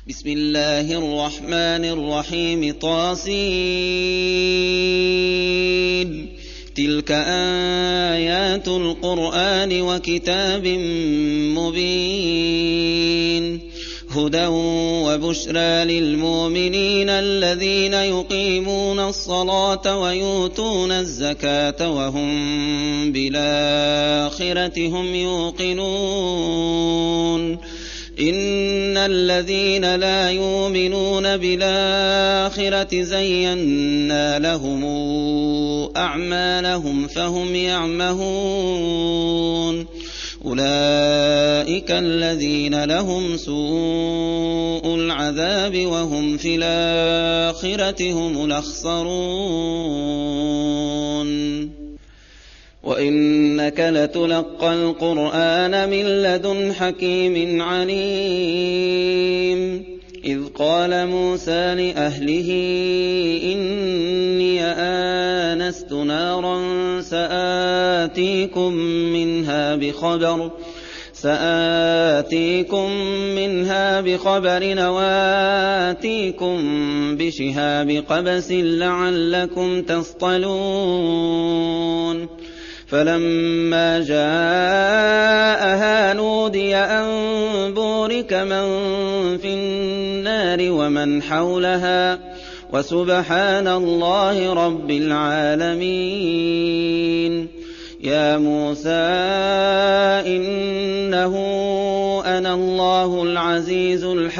بسم الله الرحمن الرحيم طاسين تلك آيات القرآن وكتاب مبين هدى وبشرى للمؤمنين الذين يقيمون الصلاة ويؤتون الزكاة وهم بالآخرة هم يوقنون إن الذين لا يؤمنون بالآخرة زينا لهم أعمالهم فهم يعمهون أولئك الذين لهم سوء العذاب وهم في الآخرة هم الأخسرون وإنك لتلقى القرآن من لدن حكيم عليم إذ قال موسى لأهله إني آنست نارا سآتيكم منها بخبر وآتيكم بشهاب قبس لعلكم تصطلون فلما جاءها نودي أن بورك من في النار ومن حولها وسبحان الله رب العالمين يا موسى إنه أنا الله العزيز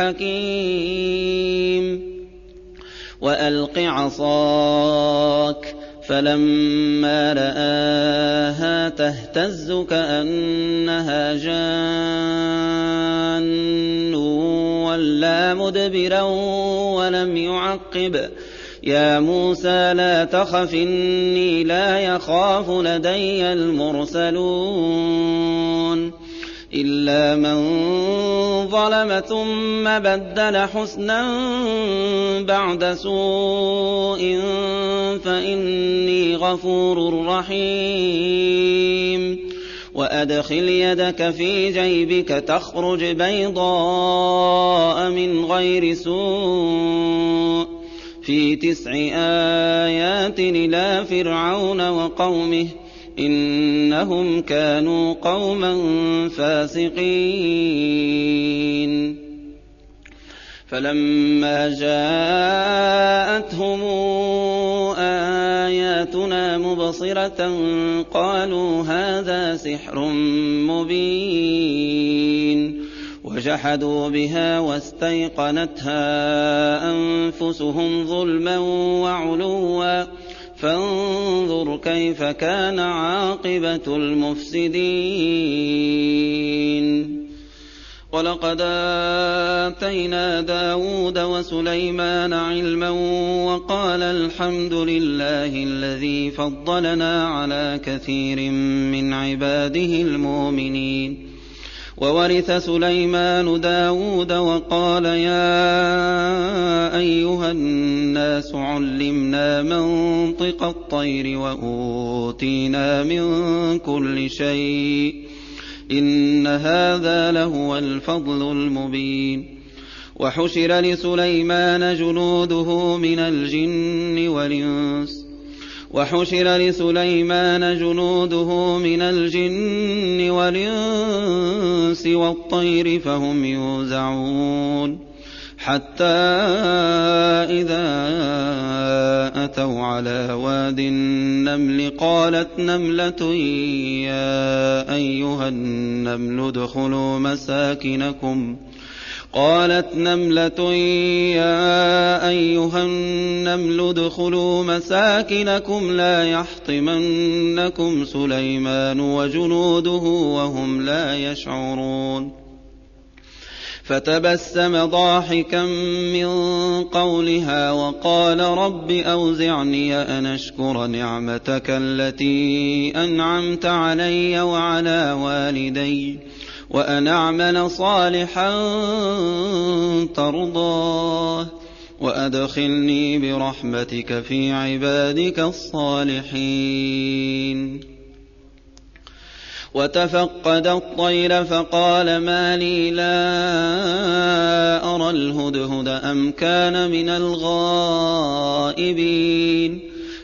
الحكيم وألق عصاك فلما رآها تهتز كأنها جان ولا مدبرا ولم يعقب يا موسى لا تخف إني لا يخاف لدي المرسلون إلا من ظلم ثم بدل حسنا بعد سوء فإني غفور رحيم وأدخل يدك في جيبك تخرج بيضاء من غير سوء في 9 آيات إلى فرعون وقومه إنهم كانوا قوما فاسقين فلما جاءتهم آياتنا مبصرة قالوا هذا سحر مبين وجحدوا بها واستيقنتها أنفسهم ظلما وعلوا فانظر كيف كان عاقبة المفسدين ولقد آتينا داود وسليمان علما وقال الحمد لله الذي فضلنا على كثير من عباده المؤمنين وورث سليمان داود وقال يا أيها الناس علمنا منطق الطير وأوتينا من كل شيء إن هذا لهو الفضل المبين وحشر لسليمان جنوده من الجن والإنس والطير فهم يوزعون حتى إذا أتوا على واد النمل قالت نملة يا أيها النمل ادخلوا مساكنكم لا يحطمنكم سليمان وجنوده وهم لا يشعرون فتبسم ضاحكا من قولها وقال رب أوزعني أن أشكر نعمتك التي أنعمت علي وعلى والدي وأن أعمل صالحا ترضاه وأدخلني برحمتك في عبادك الصالحين وتفقد الطير فقال ما لي لا أرى الهدهد أم كان من الغائبين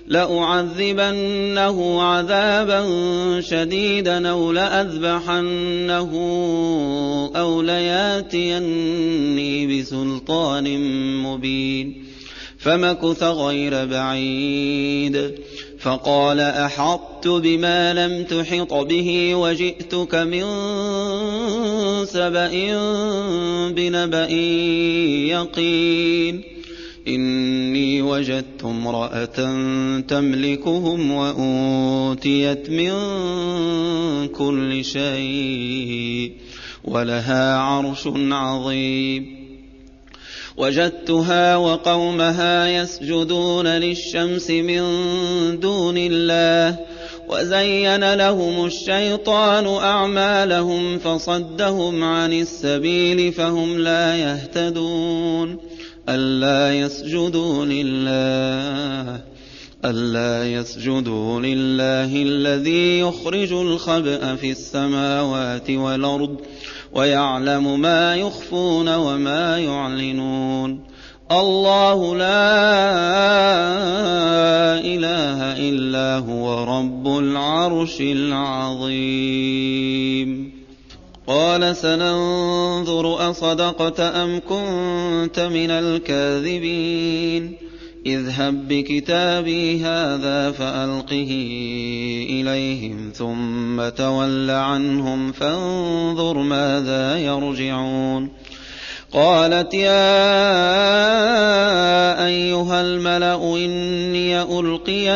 لأعذبنه عذابا شديدا أو لأذبحنه أو لياتيني بسلطان مبين فمكث غير بعيد فقال أحطت بما لم تحط به وجئتك من سبأ بنبأ يقين إني وجدت امرأة تملكهم وأوتيت من كل شيء ولها عرش عظيم وجدتها وقومها يسجدون للشمس من دون الله وزين لهم الشيطان أعمالهم فصدهم عن السبيل فهم لا يهتدون ألا يسجدوا لله الذي يخرج الخبأ في السماوات والأرض ويعلم ما يخفون وما يعلنون الله لا إله إلا هو رب العرش العظيم قال سننظر أصدقت أم كنت من الكاذبين اذهب بكتابي هذا فألقه إليهم ثم تول عنهم فانظر ماذا يرجعون قالت يا أيها الملأ إني ألقي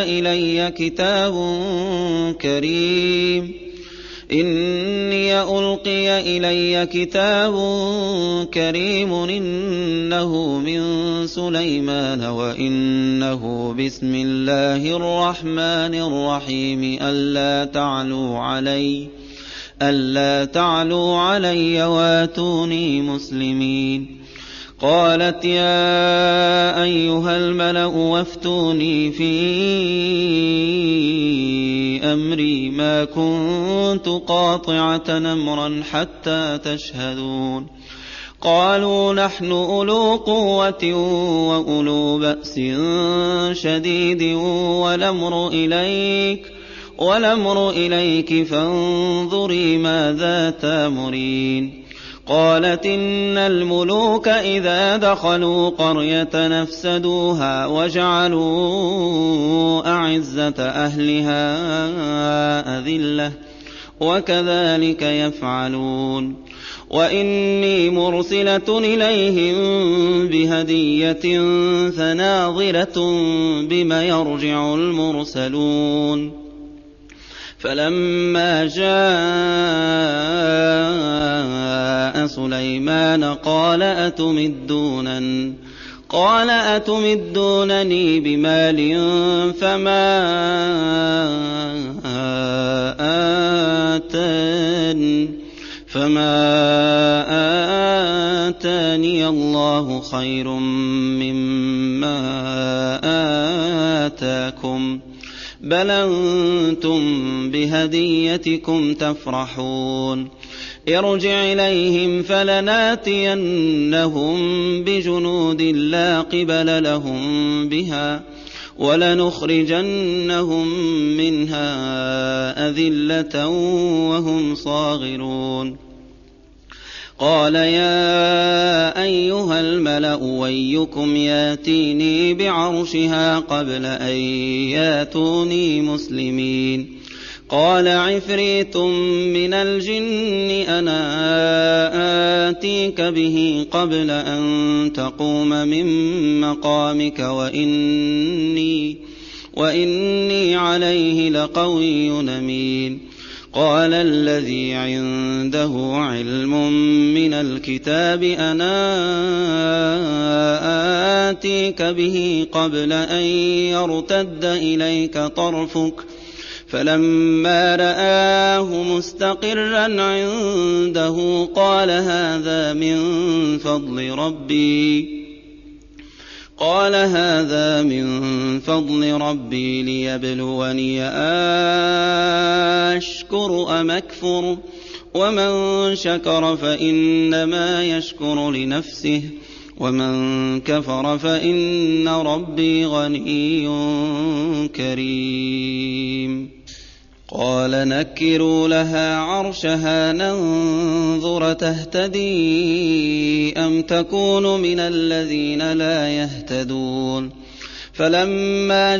إلي كتاب كريم إنه من سليمان وإنه بسم الله الرحمن الرحيم ألا تعلوا علي واتوني مسلمين قالت يا أيها الملأ وافتوني في أمري ما كنت قاطعة أمرا حتى تشهدون قالوا نحن أولو قوة وأولو بأس شديد والأمر إليك فانظري ماذا تأمرين قالت إن الملوك إذا دخلوا قرية نفسدوها وجعلوا أعزة أهلها أذلة وكذلك يفعلون وإني مرسلة إليهم بهدية فناظرة بما يرجع المرسلون فلما جاء سليمان قال أتمدونني بمال فما آتاني الله خير مما آتاكم بل أنتم بهديتكم تفرحون ارجع إليهم فلناتينهم بجنود لا قبل لهم بها ولنخرجنهم منها أذلة وهم صاغرون قال يا أيها الملأ ويكم ياتيني بعرشها قبل أن ياتوني مسلمين قال عفريت من الجن أنا آتيك به قبل أن تقوم من مقامك وإني عليه لقوي أمين قال الذي عنده علم من الكتاب أنا آتيك به قبل أن يرتد إليك طرفك فلما رآه مستقرا عنده قال هذا من فضل ربي قال هذا من فضل ربي ليبلوني أشكر أم أكفر ومن شكر فإنما يشكر لنفسه ومن كفر فإن ربي غني كريم. قال نكروا لها عرشها ننظر تهتدي أم تكون من الذين لا يهتدون. فلما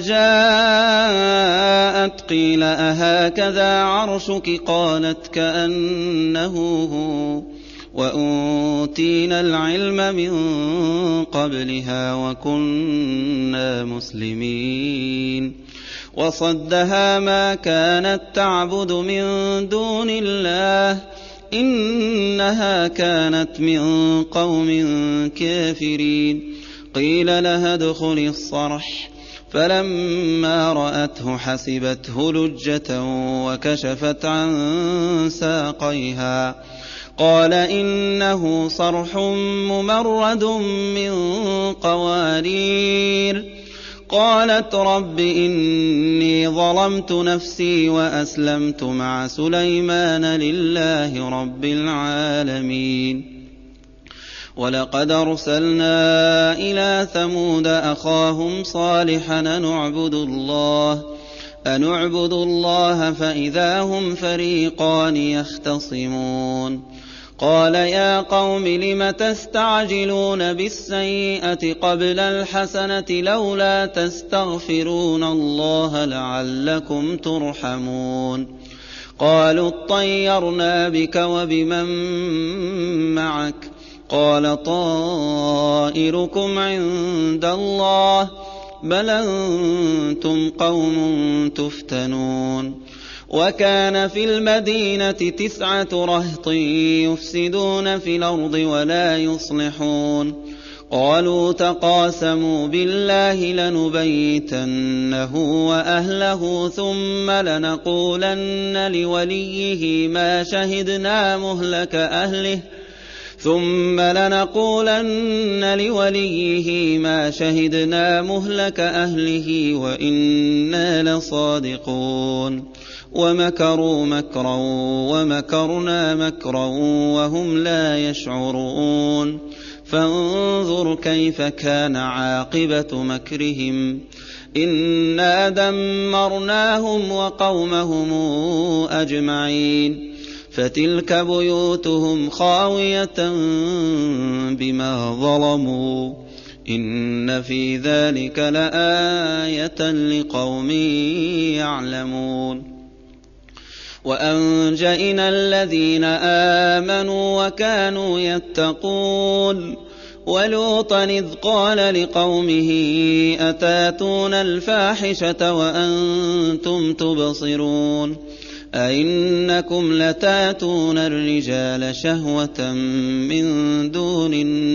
جاءت قيل أهكذا عرشك قالت كأنه هو وأوتينا العلم من قبلها وكنا مسلمين. وصدها ما كانت تعبد من دون الله إنها كانت من قوم كافرين. قيل لها ادخل الصرح فلما رأته حسبته لجة وكشفت عن ساقيها قال إنه صرح ممرد من قوارير. قالت رب إني ظلمت نفسي وأسلمت مع سليمان لله رب العالمين. ولقد أرسلنا إلى ثمود أخاهم صالحا أن اعبدوا الله فإذا هم فريقان يختصمون. قال يا قوم لم تستعجلون بالسيئة قبل الحسنة لولا تستغفرون الله لعلكم ترحمون. قالوا اطيرنا بك وبمن معك قال طائركم عند الله بل أنتم قوم تفتنون. وكان في المدينة 9 رهط يفسدون في الأرض ولا يصلحون. قالوا تقاسموا بالله لنبيتنه وأهله ثم لنقولن لوليه ما شهدنا مهلك أهله وإنا لصادقون. ومكروا مكرا ومكرنا مكرا وهم لا يشعرون. فانظر كيف كان عاقبة مكرهم. إنا دمرناهم وقومهم أجمعين. فتلك بيوتهم خاوية بما ظلموا إن في ذلك لآية لقوم يعلمون. وأنجينا الذين آمنوا وكانوا يتقون. ولوطا إذ قال لقومه أتاتون الفاحشة وأنتم تبصرون أئنكم لتاتون الرجال شهوة من دون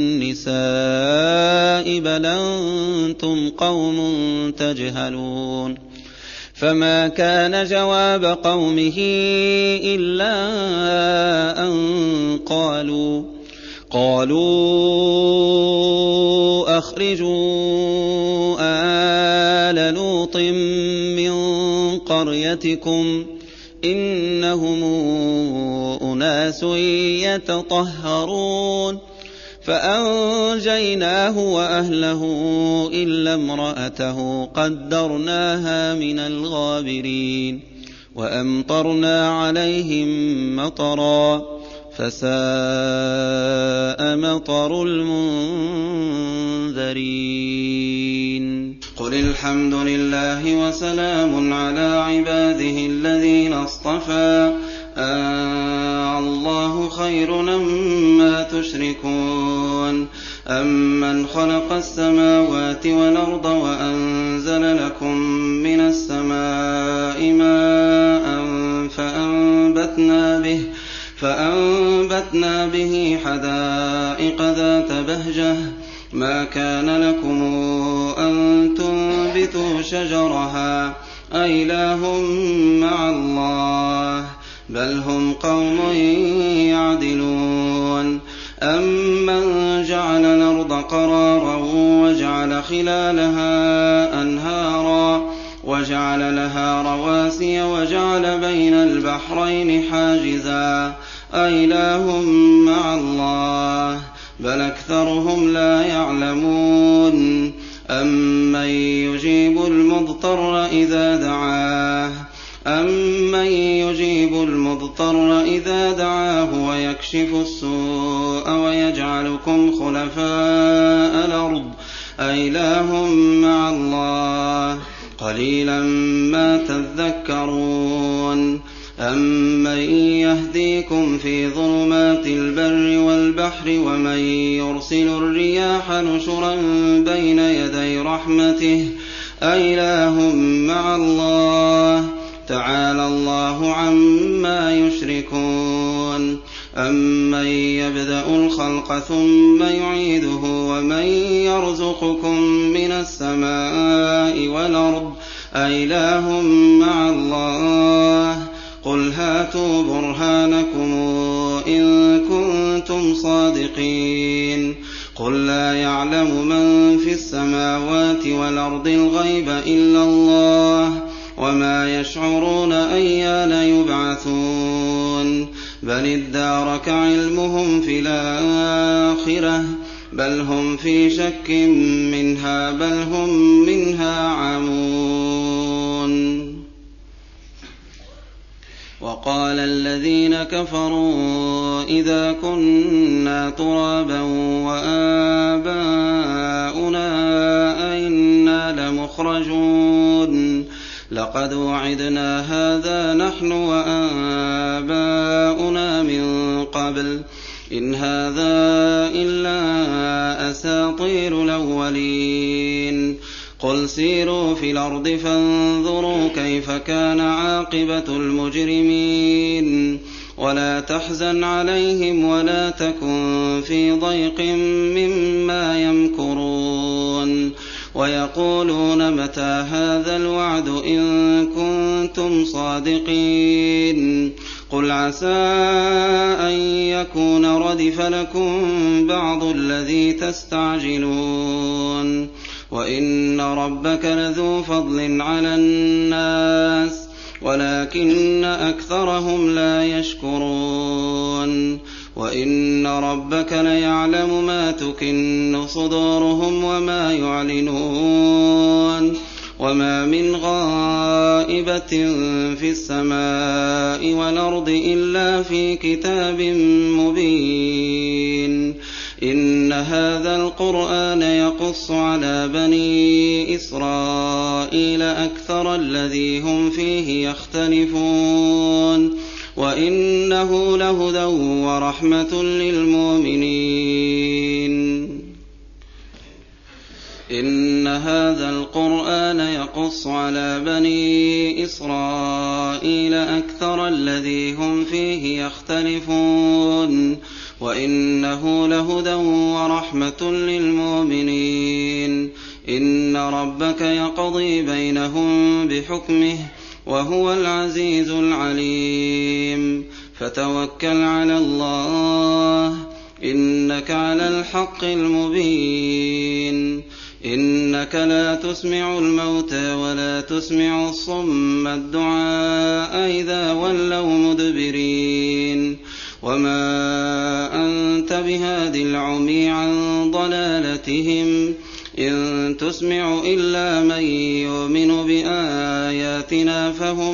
النساء بل أنتم قوم تجهلون. فما كان جواب قومه إلا أن قالوا أخرجوا آل لوط من قريتكم إنهم أناس يتطهرون. فأنجيناه وأهله إلا امرأته قدرناها من الغابرين. وأمطرنا عليهم مطرا فساء مطر المنذرين. قل الحمد لله وسلام على عباده الذين اصطفى الله خير مما تشركون. أمن خلق السماوات والأرض وأنزل لكم من السماء ماء فأنبتنا به حدائق ذات بهجة ما كان لكم أن تنبتوا شجرها أإله مع الله بل هم قوم يعدلون. أمن جعل الأرض قرارا وجعل خلالها أنهارا وجعل لها رواسي وجعل بين البحرين حاجزا أإله مع الله بل أكثرهم لا يعلمون أمن يجيب المضطر إذا دعاه ويكشف السوء ويجعلكم خلفاء الأرض أإله مع الله قليلا ما تذكرون أمن يهديكم في ظلمات البر والبحر ومن يرسل الرياح نشرا بين يدي رحمته أإله مع الله تعالى الله عما يشركون أمن يبدأ الخلق ثم يعيده ومن يرزقكم من السماء والأرض أإله مع الله قل هاتوا برهانكم إن كنتم صادقين قل لا يعلم من في السماوات والأرض الغيب إلا الله وما يشعرون أيان يبعثون بل ادارك علمهم في الآخرة بل هم في شك منها بل هم منها عمون وقال الذين كفروا إذا كنا ترابا وآباؤنا أئنا لمخرجون لقد وعدنا هذا نحن وآباؤنا من قبل إن هذا إلا أساطير الأولين قل سيروا في الأرض فانظروا كيف كان عاقبة المجرمين ولا تحزن عليهم ولا تكن في ضيق مما يمكرون ويقولون متى هذا الوعد إن كنتم صادقين قل عسى أن يكون ردف لكم بعض الذي تستعجلون وإن ربك لذو فضل على الناس ولكن أكثرهم لا يشكرون وإن ربك ليعلم ما تكن صدورهم وما يعلنون وما من غائبة في السماء والأرض إلا في كتاب مبين إن هذا القرآن يقص على بني إسرائيل أكثر الذي هم فيه يختلفون وإنه لهدى ورحمة للمؤمنين إن هذا القرآن يقص على بني إسرائيل أكثر الذي هم فيه يختلفون وإنه لهدى ورحمة للمؤمنين إن ربك يقضي بينهم بحكمه وهو العزيز العليم فتوكل على الله إنك على الحق المبين إنك لا تسمع الموتى ولا تسمع الصم الدعاء إذا ولوا مدبرين وما أنت بهاد العمي عن ضلالتهم إن تسمع إلا من يؤمن بآياتنا فهم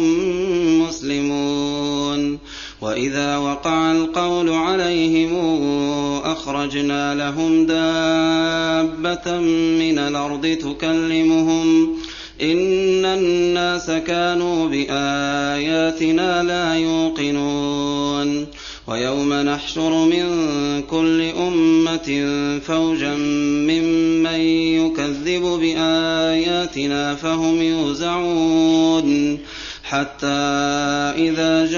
مسلمون وإذا وقع القول عليهم أخرجنا لهم دابة من الأرض تكلمهم إن الناس كانوا بآياتنا لا يوقنون ويوم نحشر من كل أمة فوجا ممن يكذب بآياتنا فهم يوزعون حتى إذا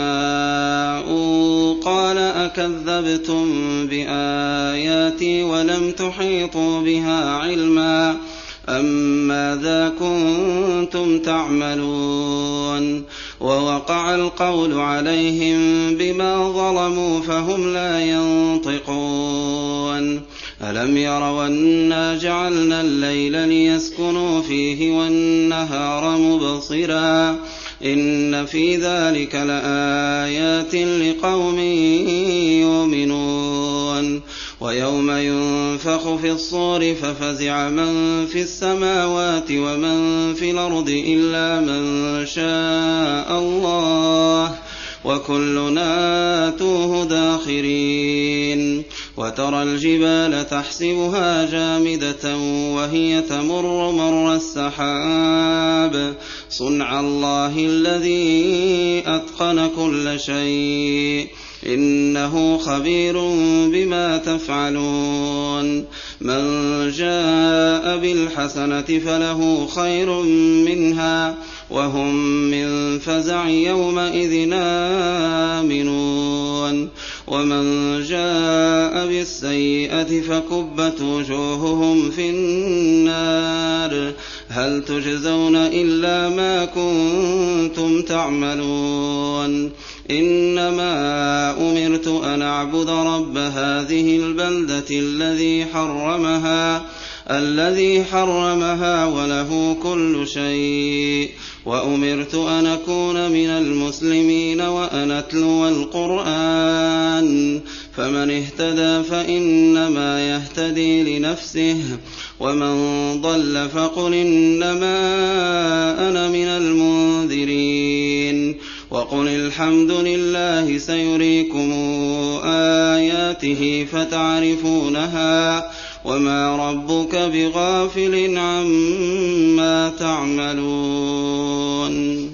جاءوا قال أكذبتم بآياتي ولم تحيطوا بها علما أم ماذا كنتم تعملون ووقع القول عليهم بما ظلموا فهم لا ينطقون ألم يروا أنا جعلنا الليل ليسكنوا فيه والنهار مبصرا إن في ذلك لآيات لقوم يؤمنون ويوم ينفخ في الصور ففزع من في السماوات ومن في الأرض إلا من شاء الله وكلنا آتوه داخرين وترى الجبال تحسبها جامدة وهي تمر مر السحاب صنع الله الذي أتقن كل شيء إنه خبير بما تفعلون من جاء بالحسنة فله خير منها وهم من فزع يومئذ آمنون ومن جاء بالسيئة فكبت وجوههم في النار هل تجزون إلا ما كنتم تعملون إنما أمرت أن أعبد رب هذه البلدة الذي حرمها وله كل شيء وأمرت أن أكون من المسلمين وأن أتلو القرآن فمن اهتدى فإنما يهتدي لنفسه ومن ضل فقل إنما أنا من المنذرين وقل الحمد لله سيريكم آياته فتعرفونها وما ربك بغافل عما تعملون